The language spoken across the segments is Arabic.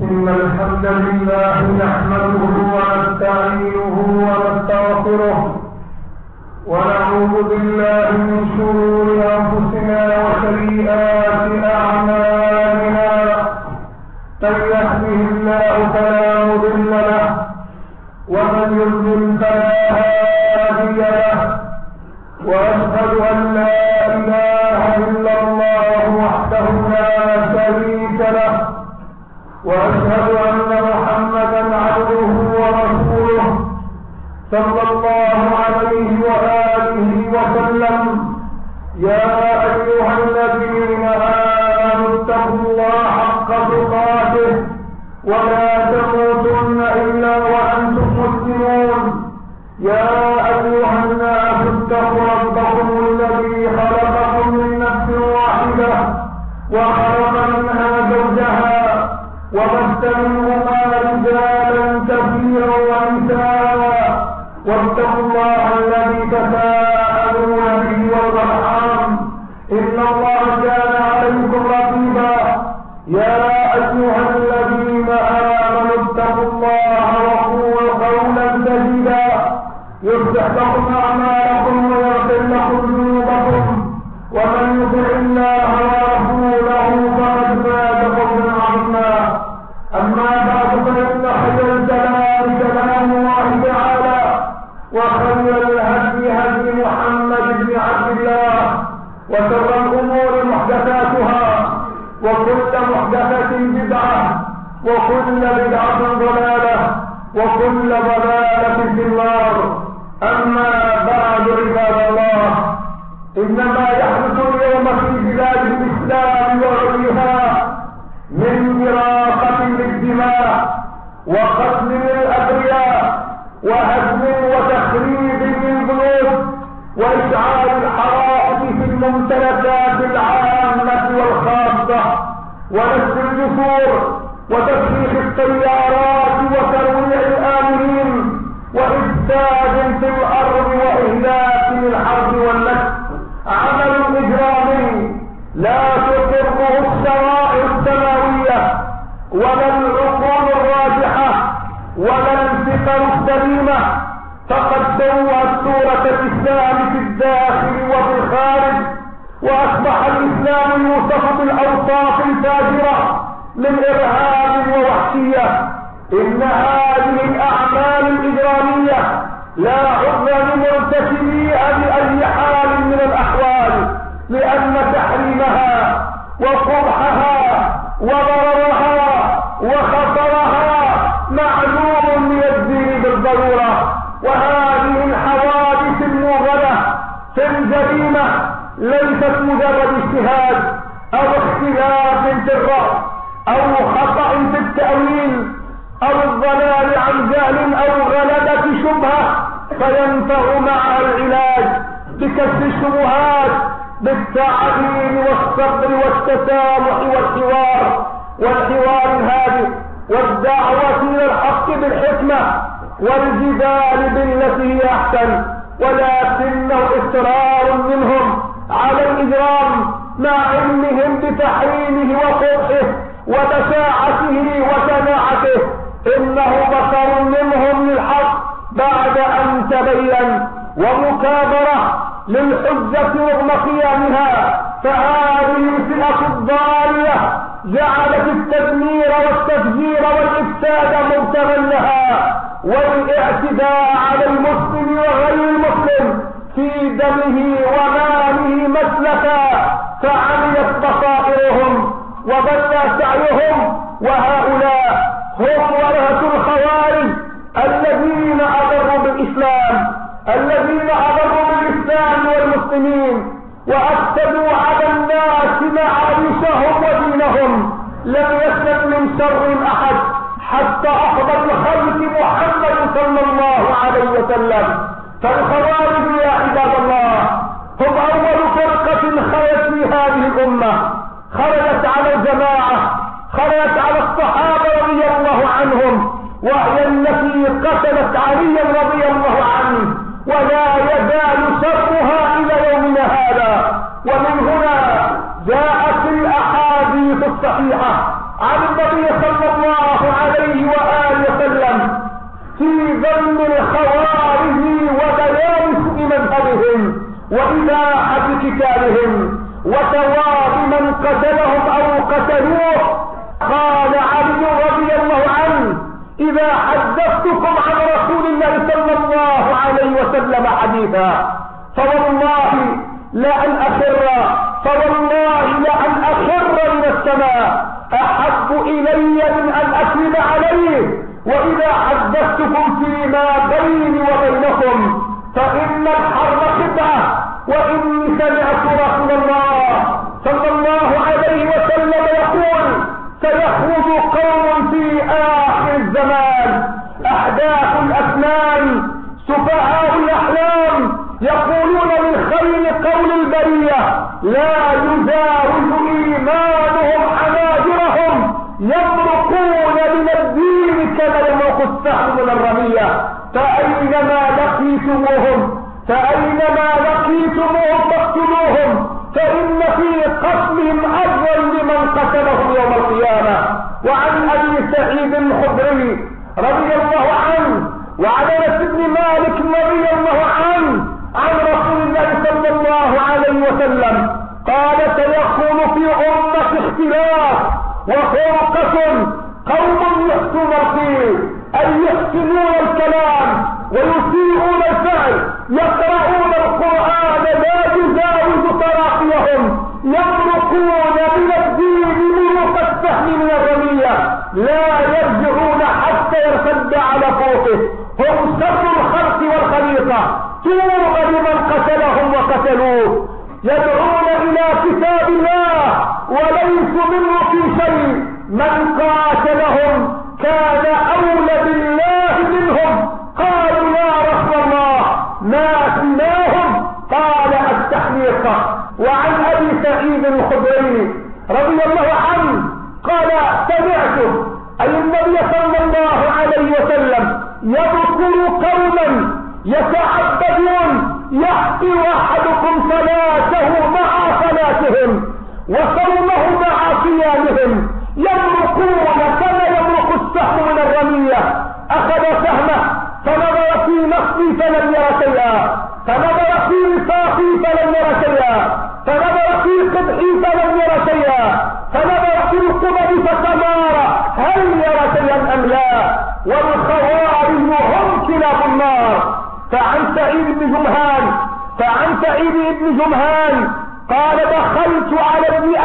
إن الحمد لله نحمده ونستعينه ونستغفره ونعوذ بالله من شرور أنفسنا وسيئات أعمالنا. من يهده الله فلا مضل له ومن يضلل فلا هادي له، وأشهد أن لا إله إلا الله وحده لا شريك له، وأشهد أن محمدا عبده ورسوله صلى الله عليه وآله وسلم. يا أيها الذين آمنوا اتقوا الله حق تقاته ولا تموتن إلا وأنتم مسلمون. يا أيها الناس اتقوا ربكم الذي خلقكم من نفس واحدة وخلق منها زوجها وبث منهما رجالا كثيرا ونساء، واتقوا الله الذي تساءلون به والأرحام إن الله كان عليكم رقيبا. يا أيها الذين آمنوا اتقوا الله وقولوا قولا سديدا يصلح لكم أعمالكم ويغفر لكم ذنوبكم، ومن يطع الله ورسوله فقد فاز فوزا عظيما. أما بعد فإن خير الكلام كلام الله تعالى، وخير الهدي هدي محمد بن عبد الله، وشر الأمور محدثاتها، وكل محدثة بدعة، وكل بدعة ضلالة، وكل ضلالة في النار. أما بعد عباد الله، إن ما يحدث اليوم في بلاد الإسلام وغيرها من إراقة للدماء وقتل للأبرياء وهدم وتخريب للبيوت وإشعال الحرائق في الممتلكات العامة والخاصة ونسف الجسور وتفريخ السيارات وترويع الآمنين وإفساد في الأرض وإهلاك للحرب والنسل، عمل إجرامي لا تقره الشرائع السماوية ولا العقول الراجحة ولا الفكر السليمة، فقد سوت صورة الإسلام في الداخل وفي الخارج، وأصبح الإسلام يوصف بالأوصاف الفاجرة من إرهاب ووحشية. إن هذه الأعمال الإجرامية لا عذر لمرتكبيها بأي حال من الأحوال، لأن تحريمها وقبحها وضررها وخطرها معلوم من الدين بالضرورة. وهذه الحوادث الموغلة في الجريمة ليست مجرد اجتهاد أو اختلاف في الرأي أو خطأ في التأويل أو الضلال عن جهل أو غلبة شبهة، فينفع معها العلاج بكسر الشبهات بالتعليم والصبر والتسامح والحوار الهادئ والدعوة إلى الحق بالحكمة والجدال بالتي هي أحسن، ولكنه إصرار منهم على الإجرام مع علمهم بتحريمه وقبحه وبشاعته وشناعته. إنه بصر منهم للحق بعد أن تبين، ومكابرة للحجة رغم قيامها. فهذه الفئة الضالية جعلت التدمير والتفجير والإفساد مبتغى لها، والاعتداء على المسلم وغير المسلم في دمه وماله مسلكا، فعميت بصائرهم وضل سعيهم. وهؤلاء هم ورثة الخوارج الذين أضروا بالإسلام والمسلمين، وأفسدوا على الناس معايشهم ودينهم. لم يسلم من شر أحد حتى أفضل الخلق محمد صلى الله عليه وسلم. فالخوارج يا عباد الله هم أول فرقة خرجت في هذه الأمة، خرجت على الجماعة، خرجت على الصحابة رضي الله عنهم، وهي التي قتلت عليا رضي الله عنه، ولا يزال شرها إلى يومنا هذا. ومن هنا جاءت الأحاديث الصحيحة عن النبي صلى الله دينهم وإذاعة كتابهم وثواب من قتلهم أو قتلوه. قال علي رضي الله عنه: إذا حدثتكم عن رسول الله صلى الله عليه وسلم حديثا فوالله لأن أخر من السماء أحب إلي من أن أكذب عليه. وإذا حدثتكم فيما بيني وبينكم فإن الحرب خدعة. وإني سمعت رسول الله صلى الله عليه وسلم يقول: سيخرج قوم في آخر الزمان أحداث الأسنان سفهاء الأحلام يقولون من خير قول البرية لا يجاوز إيمانهم حناجرهم يمرقون من الدين كما يمرق السهم من الرمية. فأينما لقيتموهم فاقتلوهم فإن في قتلهم أجرا لمن قتلهم يوم القيامة. وعن أبي سعيد الخدري رضي الله عنه وعن أنس بن مالك رضي الله عنه عن رسول الله صلى الله عليه وسلم قال: سيكون في أمة اختلاف وفرقة، قوم يحسنون القيل أي يحسنون الكلام ويسيئون الفعل، يقرؤون القرآن لا يجاوز تراقيهم، يمرقون من الدين مروق السهم من الرمية، لا يرجعون حتى يرتد على فوقه، هم شر الخلق والخليقة، طوبى لمن قتلهم وقتلوه. يدعون إلى كتاب الله وليسوا منه في شيء، من قاتلهم كان أولى بالله منهم. قالوا: يا رسول الله ما سماهم؟ قال: التحريق. وعن أبي سعيد الخدري رضي الله عنه قال: سمعت أي النبي صلى الله عليه وسلم يذكر قوما يتعبدون يحقي أحدكم صلاته مع صلاتهم وصومه مع صيامهم، يمرقون كما يمرق السهم من الرمية. أخذ سهمه فنظر في نصفي فلم ير شيئا، فنظر في نصافي فلم ير شيئا، فنظر في قدحي فلم ير شيئا، فنظر في القبب فتمارى هل يرى شيئا أم لا. والخوارج هم كلاب النار. فعن سعيد بن جمهان قال: دخلت على ابن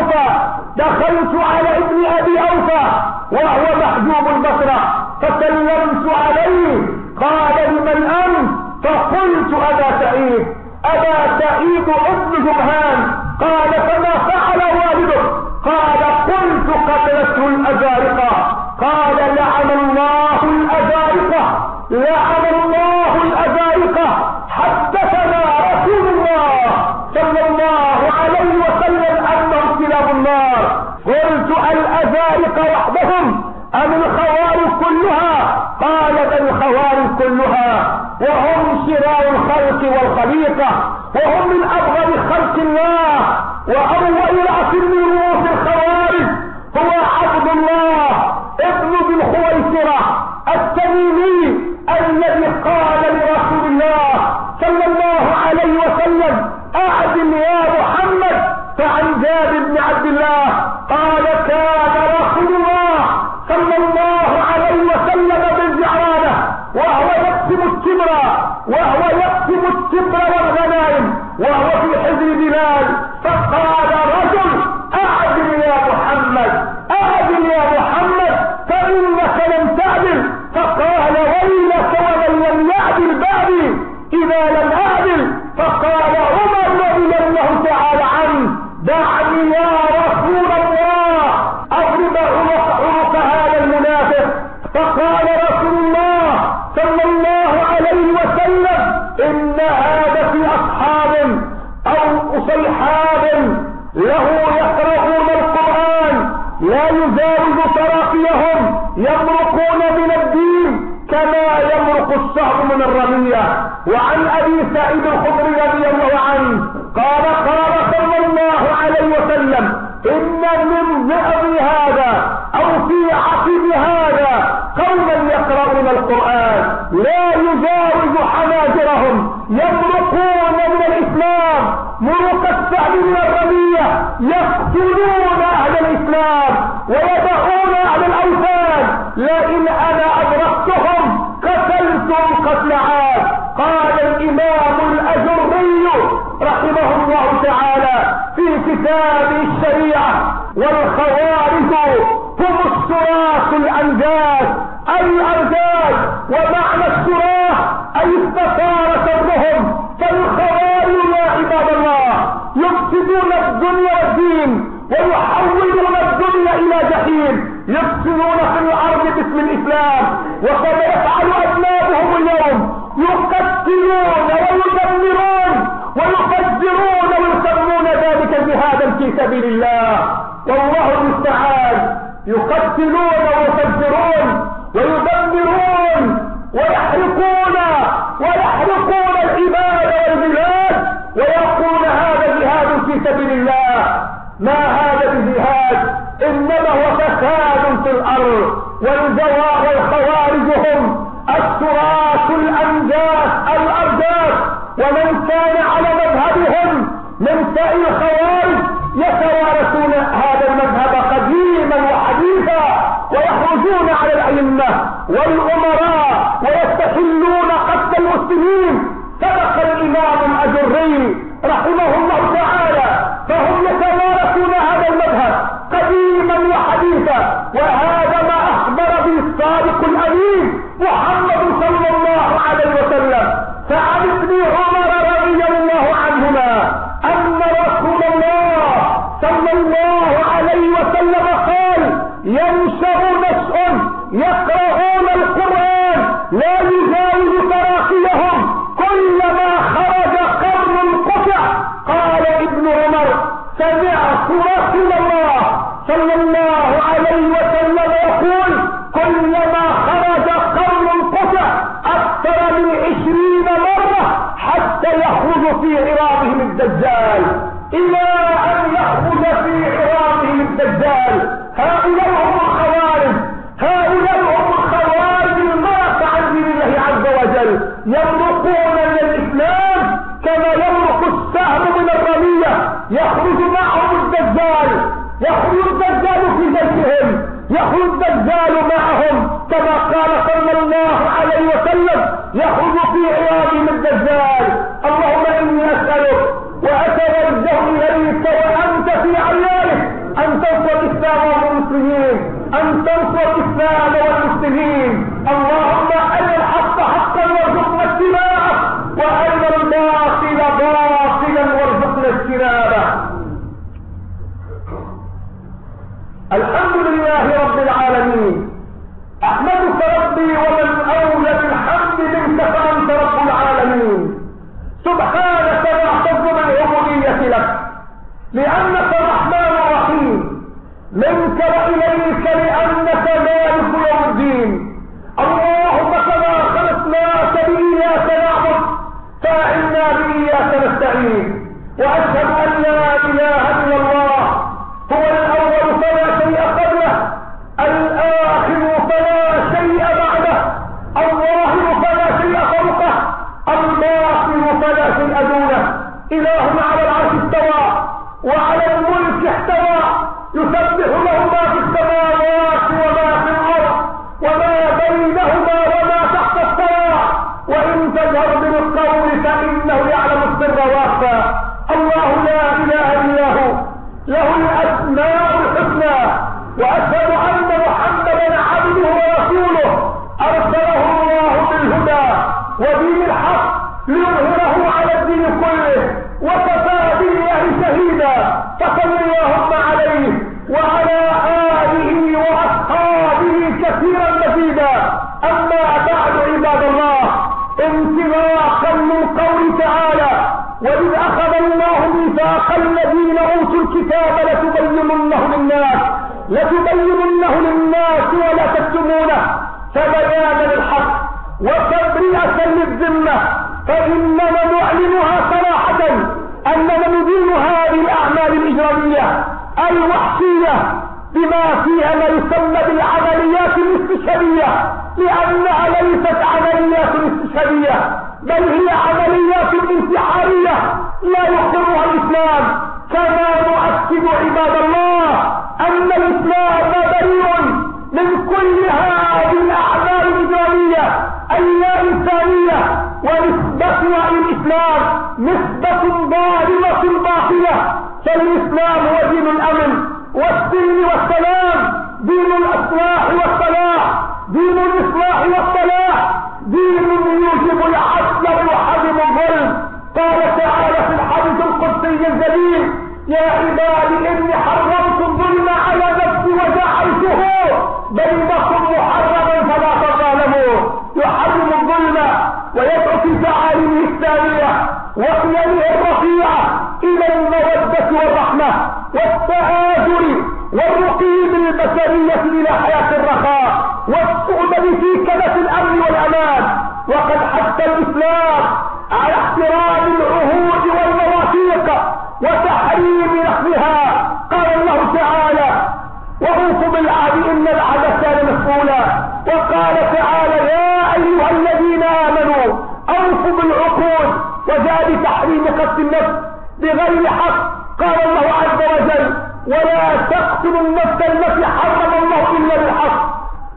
أبي أوفى وهو محجوب البصرة فسلمت عليه، قال: لمن أنت؟ فقلت: أبا سعيد ابن جمهان. قال: فما فعل والده؟ قال: قلت: قتلته الأزارقة. قال: لعن الله الأزارقة. حدثنا رسول الله صلى الله عليه وسلم أنهم كلاب النار. قلت: الأزارقة وحدهم أم الخوارج كلها؟ قال: بل الخوارج كلها، وهم شرار الخلق والخليقة، وهم من أبغض خلق الله. وأول رأس من رؤوس الخوارج هو عبد الله ابن ذي الخويصرة التميمي الذي قال لرسول الله صلى الله عليه وسلم: أعدل يا محمد. فعن جابر بن عبد الله قال: كان رسول الله صلى الله عليه وسلم بالجعرانة وهو يقسم التبر والغنائم وهو في حجر بلال، فقال رجل: أعدل يا محمد فإنك لم تعدل. فقال: ويلك ومن لم يعدل بعدي إذا لم أعدل. فقال عمر رضي الله تعالى عنه: دعني يا رسول الله أضرب عنق هذا المنافق. فقال رسول الله صلى الله عليه وسلم: إن هذا في أصحاب أو صيحاب له يقرؤون القرآن لا يجاوز تراقيهم، يمرقون من الدين كما يمرق السهم من الرمية. وعن أبي سعيد الخدري رضي الله عنه قال: قال صلى الله عليه وسلم: إن من ذئب هذا أو في عقب هذا قوما يقرؤون القرآن لا يجاوز حناجرهم، يمرقون من الإسلام ملوك السعد من الرمية يقتلون أهل الإسلام ويدعون أهل الأوثان، لئن أنا أدركتهم قتلتم قتل عاد. قال الإمام الأجري رحمه الله تعالى في كتابه الشريعة: والخوارج هم الصراخ الأنجاز، الأنجاز، ومعنى الصراخ أي استثار شرهم. فالخوارج يا عباد الله يفسدون الدنيا والدين ويحولون الدنيا إلى جحيم، يفسدون في الأرض باسم الإسلام، وقد يفعل أبنائهم اليوم، يقتلون ويدمرون ويفجرون ويسمون ذلك جهادا في سبيل الله، والله المستعان. يقتلون ويفجرون ويدمرون ويحرقون العباد والبلاد ويقول هذا جهاد في سبيل الله. ما هذا الجهاد؟ إنما هو فساد في الأرض. والخوارج هم التراث الأنجاس الأرجاس، ومن كان على مذهبهم من سائر الخوارج يتوارثون هذا المذهب قديما وحديثا، ويخرجون على الأئمة والأمراء ويستحلون قتل المسلمين. سبق الإمام الأجري رحمه الله تعالى، فهم يتوارثون هذا المذهب قديما وحديثا، وهذا ما أخبر به الصادق الأمين محمد صلى الله عليه وسلم. فعن ابن عمر رضي الله عنهما أن رسول الله صلى الله عليه وسلم قال: ينشأ نشأ يقرؤون القرآن لا يجاوز تراقيهم كلما خرج قرن قطع. قال ابن عمر: سمعت رسول الله صلى الله عليه وسلم يقول: كلما خرج قرن قطع أكثر من 20 مرة حتى يخرج في عظامهم الدجال، إلى أن يخرج في عظامهم الدجال. هؤلاء هم الخوارج، هؤلاء هم الخوارج المرأة عن دين الله عز وجل، يمرقون من الإسلام كما يمرق السهم من الرمية. يخرج معهم الدجال، يخرج الدجال في جيشهم، يخرج الدجال معهم كما قال صلى الله عليه وسلم: يخرج في عظامهم الدجال. اللهم إني أسألك وأتوجه إليك وأنت في عيالك أن تنصر الإسلام والمسلمين، أن تنصر الإسلام والمسلمين. اللهم أرنا الحق حقا وارزقنا اتباعه، وأرنا الباطل باطلا وارزقنا اجتنابه. الحمد لله رب العالمين، أحمدك ربي ومن أولى بالحمد منك فأنت رب العالمين. سبحانك واعتز بالعبودية لك لأنك الرحمن الرحيم، منك وإليك لأنك مالك يوم الدين. اللهم كما خلقناك بإياك نعبد فأعنا بإياك نستعين. وأشهد أن لا إله إلا الله هو الأول فلا شيء قبله، الآخر فلا شيء بعده، الظاهر فلا شيء فوقه، الباطن فلا شيء دونه. إله على العرش استوى وعلى الملك احتوى، يسبح له ما في السماوات وما في الأرض وما بينهما وما تحت الثرى، وإن تجهر بالقول فإنه يعلم السر وأخفى. الله لا إله إلا هو، له الأسماء الحسنى. وأشهد أن محمدا عبده ورسوله أرسله الله بالهدى ودين الحق ليظهره على الدين كله، وكفى بالله شهيدا. فصل اللهم عليه وعلى آله وأصحابه كثيرا مزيدا. أما بعد عباد الله، انطلاقا من قول تعالى: وإذ أخذ الله ميثاق الذين أوتوا الكتاب لتبيننه للناس ولا تكتمونه، فبيانا للحق وتبرئة للذمة. فإننا نعلنها صراحة أننا ندين هذه الأعمال الإجرامية الوحشية بما فيها ما يسمى بالعمليات الاستشهادية، لأنها ليست عمليات استشهادية، بل هي عمليات انتحارية لا يقرها الإسلام. كما نؤكد عباد الله أن الإسلام بريء من كل هذه الأعمال الإجرامية اللا إنسانية، ونسبتها إلى الإسلام نسبة ظالمة باطلة. فالإسلام هو دين الأمن والسلم والسلام، دين الإصلاح والصلاح، دين الإصلاح والصلاح، دين يوجب العدل ويحرم الظلم. قال تعالى في الحديث القدسي الجليل: يا عبادي إني حرمت الظلم على نفسي وجعلته بينكم محرما فلا تظالموا. يحرم الظلم ويدعو في تعاليمه الثانية وقيمه الرفيعة إلى المودة والرحمة والتآزر والرقي بالبشرية إلى حياة الرخاء والسؤدد في كنف الأمن والأمان. وقد حث الإسلام على احترام العهود والمواثيق وتحريم نقضها. قال الله تعالى: وأوفوا بالعهد إن العهد كان مسؤولا. وقال تعالى: يا أيها الذين آمنوا أوفوا بالعقود. وجاء بتحريم قتل النفس بغير حق. قال الله عز وجل: ولا تقتلوا النفس التي حرم الله إلا بالحق.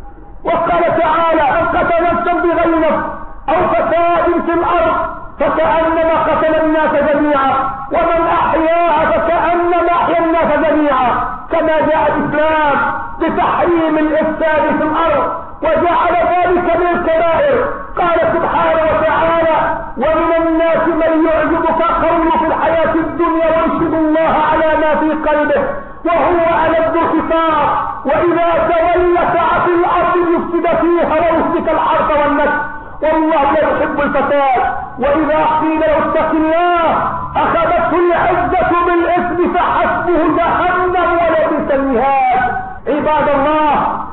وقال تعالى: من قتل نفسا بغير نفس أو فساد في الأرض فكأنما قتل الناس جميعا ومن أحياها فكأنما أحيا الناس جميعا. كما جاء الإسلام بتحريم الإفساد في الأرض وجعل ذلك من الكبائر. قال سبحانه وتعالى: ومن الناس من يعجبك قوله في الحياة الدنيا ويشهد الله على ما في قلبه وهو ألد الخطاب وإذا تولى سعى في الأرض يفسد فيها ويهلك الحرث والنسل والله لا يحب الفساد. وإذا قيل له اتق الله أخذته العزة بالإثم فحسبه جهنم ولبئس المهاد. عباد الله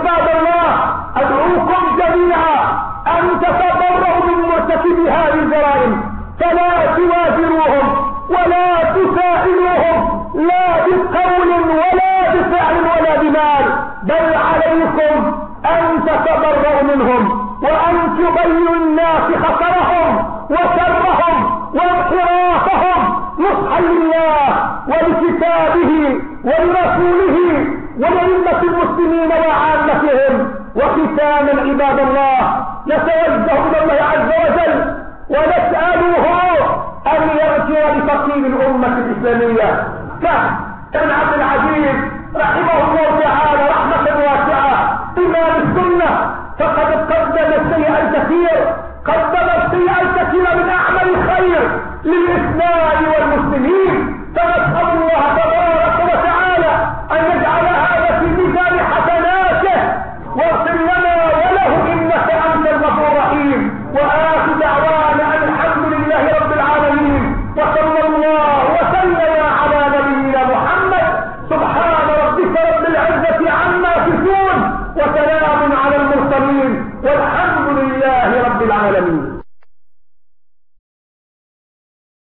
أدعوكم جميعا أن تتبرؤوا من مرتكبي هذه الجرائم، فلا توازروهم ولا تساعدوهم لا بقول ولا بفعل ولا بمال، بل عليكم أن تتبرؤوا منهم وأن تبينوا الناس خطرهم وشرهم وانحرافهم نصحا لله ولكتابه ولرسوله ولأئمة المسلمين وعامتهم. وختاما عباد الله نتوجه إلى الله عز وجل ونسأله أن يغفر لفقير الأمة الإسلامية كعب بن عبد العزيز رحمه الله تعالى رحمة واسعة إمام السنة، فقد قدم الشيء الكثير من أعمال الخير للإسلام والمسلمين. فنسأل الله تبارك وتعالى أن يجعل هذا في ميزان حسناته واغفر لنا وله إنك أنت الغفور الرحيم. وآخر دعوانا أن الحمد لله رب العالمين، وصلى الله وسلم على نبينا محمد. سبحان ربك رب العزة عما يصفون وسلام على المرسلين والحمد لله رب العالمين.